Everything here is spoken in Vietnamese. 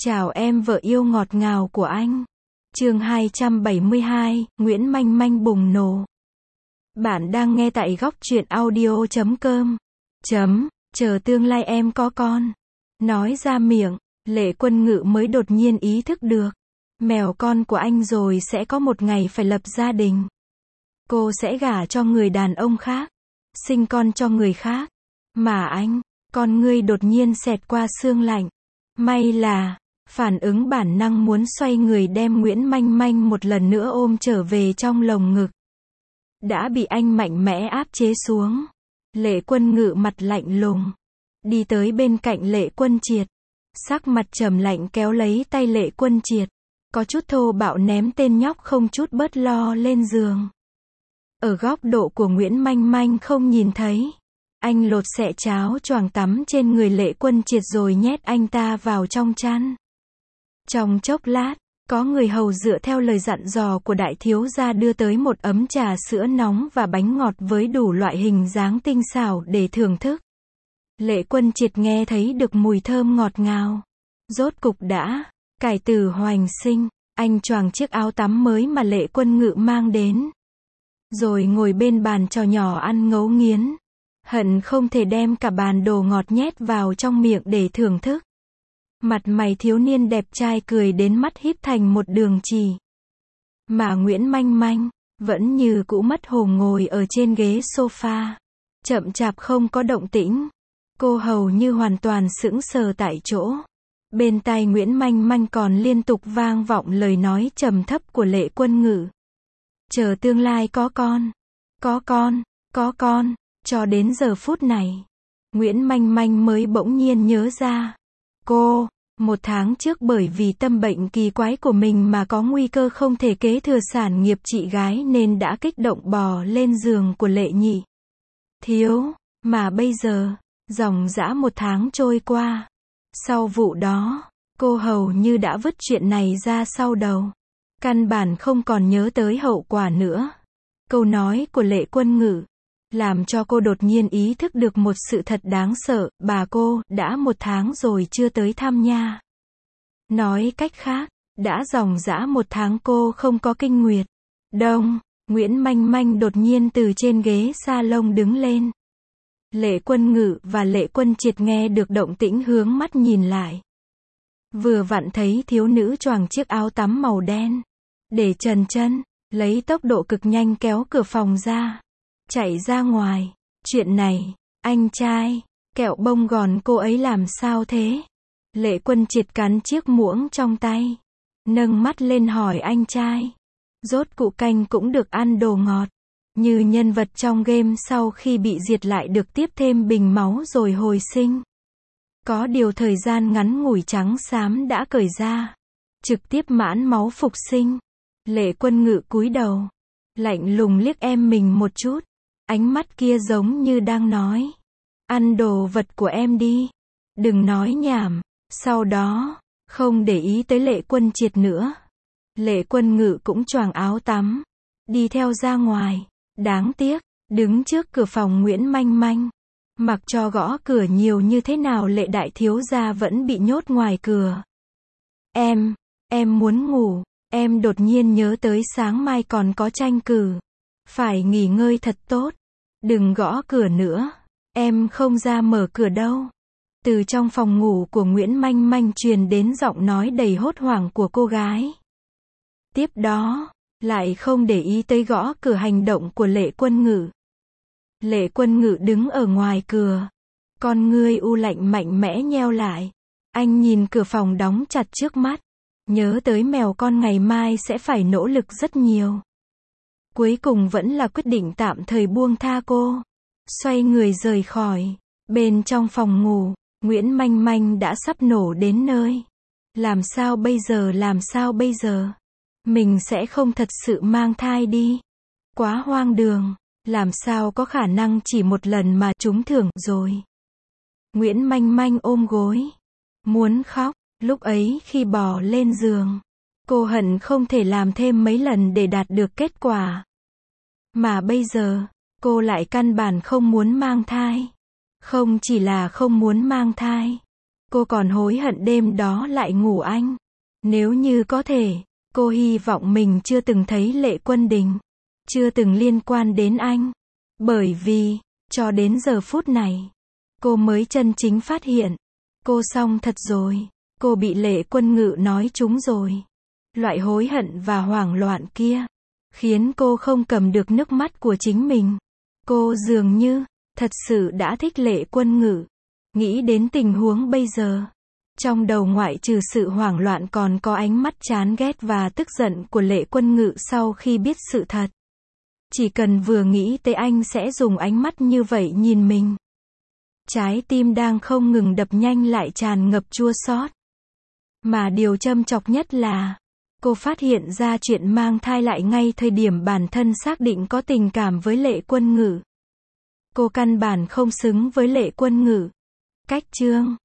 Chào em vợ yêu ngọt ngào của anh. Chương 272, Nguyễn Manh Manh bùng nổ. Bạn đang nghe tại góc truyện audio.com. Chờ tương lai em có con. Nói ra miệng, Lệ Quân Ngự mới đột nhiên ý thức được. Mèo con của anh rồi sẽ có một ngày phải lập gia đình. Cô sẽ gả cho người đàn ông khác. Sinh con cho người khác. Mà anh, con ngươi đột nhiên xẹt qua xương lạnh. May là, phản ứng bản năng muốn xoay người đem Nguyễn Manh Manh một lần nữa ôm trở về trong lồng ngực. Đã bị anh mạnh mẽ áp chế xuống. Lệ Quân Ngự mặt lạnh lùng. Đi tới bên cạnh Lệ Quân Triệt. Sắc mặt trầm lạnh kéo lấy tay Lệ Quân Triệt. Có chút thô bạo ném tên nhóc không chút bớt lo lên giường. Ở góc độ của Nguyễn Manh Manh không nhìn thấy. Anh lột xẻ cháo choàng tắm trên người Lệ Quân Triệt rồi nhét anh ta vào trong chăn. Trong chốc lát, có người hầu dựa theo lời dặn dò của đại thiếu gia đưa tới một ấm trà sữa nóng và bánh ngọt với đủ loại hình dáng tinh xảo để thưởng thức. Lệ Quân Triệt nghe thấy được mùi thơm ngọt ngào. Rốt cục đã cải tử hoành sinh, anh choàng chiếc áo tắm mới mà Lệ Quân Ngự mang đến. Rồi ngồi bên bàn trò nhỏ ăn ngấu nghiến. Hận không thể đem cả bàn đồ ngọt nhét vào trong miệng để thưởng thức. Mặt mày thiếu niên đẹp trai cười đến mắt híp thành một đường chỉ. Mà Nguyễn Manh Manh vẫn như cũ mất hồn ngồi ở trên ghế sofa. Chậm chạp không có động tĩnh. Cô hầu như hoàn toàn sững sờ tại chỗ. Bên tai Nguyễn Manh Manh còn liên tục vang vọng lời nói trầm thấp của Lệ Quân Ngự. Chờ tương lai có con. Có con. Cho đến giờ phút này, Nguyễn Manh Manh mới bỗng nhiên nhớ ra. Cô, một tháng trước bởi vì tâm bệnh kỳ quái của mình mà có nguy cơ không thể kế thừa sản nghiệp chị gái nên đã kích động bò lên giường của Lệ Nhị Thiếu. Mà bây giờ, dòng dã một tháng trôi qua. Sau vụ đó, cô hầu như đã vứt chuyện này ra sau đầu. Căn bản không còn nhớ tới hậu quả nữa. Câu nói của Lệ Quân Ngự làm cho cô đột nhiên ý thức được một sự thật đáng sợ, bà cô, đã một tháng rồi chưa tới thăm nha. Nói cách khác, đã dòng dã một tháng cô không có kinh nguyệt. Đông, Nguyễn Manh Manh đột nhiên từ trên ghế salon đứng lên. Lệ Quân Ngự và Lệ Quân Triệt nghe được động tĩnh hướng mắt nhìn lại. Vừa vặn thấy thiếu nữ choàng chiếc áo tắm màu đen. Để trần chân, lấy tốc độ cực nhanh kéo cửa phòng ra. Chạy ra ngoài. Chuyện này, anh trai, kẹo bông gòn cô ấy làm sao thế? Lệ Quân Triệt cắn chiếc muỗng trong tay. Nâng mắt lên hỏi anh trai. Rốt cuộc canh cũng được ăn đồ ngọt. Như nhân vật trong game sau khi bị diệt lại được tiếp thêm bình máu rồi hồi sinh. Có điều thời gian ngắn ngủi trắng xám đã cởi ra. Trực tiếp mãn máu phục sinh. Lệ Quân Ngự cúi đầu. Lạnh lùng liếc em mình một chút. Ánh mắt kia giống như đang nói. Ăn đồ vật của em đi. Đừng nói nhảm. Sau đó, không để ý tới Lệ Quân Triệt nữa. Lệ Quân Ngự cũng choàng áo tắm. Đi theo ra ngoài. Đáng tiếc, đứng trước cửa phòng Nguyễn Manh Manh. Mặc cho gõ cửa nhiều như thế nào Lệ đại thiếu gia vẫn bị nhốt ngoài cửa. Em muốn ngủ. Em đột nhiên nhớ tới sáng mai còn có tranh cử. Phải nghỉ ngơi thật tốt. Đừng gõ cửa nữa. Em không ra mở cửa đâu. Từ trong phòng ngủ của Nguyễn Manh Manh truyền đến giọng nói đầy hốt hoảng của cô gái. Tiếp đó, lại không để ý tới gõ cửa hành động của Lệ Quân Ngự. Lệ Quân Ngự đứng ở ngoài cửa. Con ngươi u lạnh mạnh mẽ nheo lại. Anh nhìn cửa phòng đóng chặt trước mắt. Nhớ tới mèo con ngày mai sẽ phải nỗ lực rất nhiều. Cuối cùng vẫn là quyết định tạm thời buông tha cô. Xoay người rời khỏi. Bên trong phòng ngủ, Nguyễn Manh Manh đã sắp nổ đến nơi. Làm sao bây giờ? Mình sẽ không thật sự mang thai đi. Quá hoang đường. Làm sao có khả năng chỉ một lần mà trúng thưởng rồi. Nguyễn Manh Manh ôm gối. Muốn khóc. Lúc ấy khi bò lên giường, cô hận không thể làm thêm mấy lần để đạt được kết quả. Mà bây giờ, cô lại căn bản không muốn mang thai. Không chỉ là không muốn mang thai, Cô còn hối hận đêm đó lại ngủ anh. Nếu như có thể, cô hy vọng mình chưa từng thấy Lệ Quân Đình, chưa từng liên quan đến anh. Bởi vì, cho đến giờ phút này, cô mới chân chính phát hiện, cô xong thật rồi, cô bị Lệ Quân Ngự nói trúng rồi. Loại hối hận và hoảng loạn kia, khiến cô không cầm được nước mắt của chính mình. Cô dường như, thật sự đã thích Lệ Quân Ngự. Nghĩ đến tình huống bây giờ, trong đầu ngoại trừ sự hoảng loạn còn có ánh mắt chán ghét và tức giận của Lệ Quân Ngự sau khi biết sự thật. Chỉ cần vừa nghĩ tới anh sẽ dùng ánh mắt như vậy nhìn mình, trái tim đang không ngừng đập nhanh lại tràn ngập chua xót. Mà điều châm chọc nhất là, cô phát hiện ra chuyện mang thai lại ngay thời điểm bản thân xác định có tình cảm với Lệ Quân Ngự. Cô căn bản không xứng với Lệ Quân Ngự. Cách chương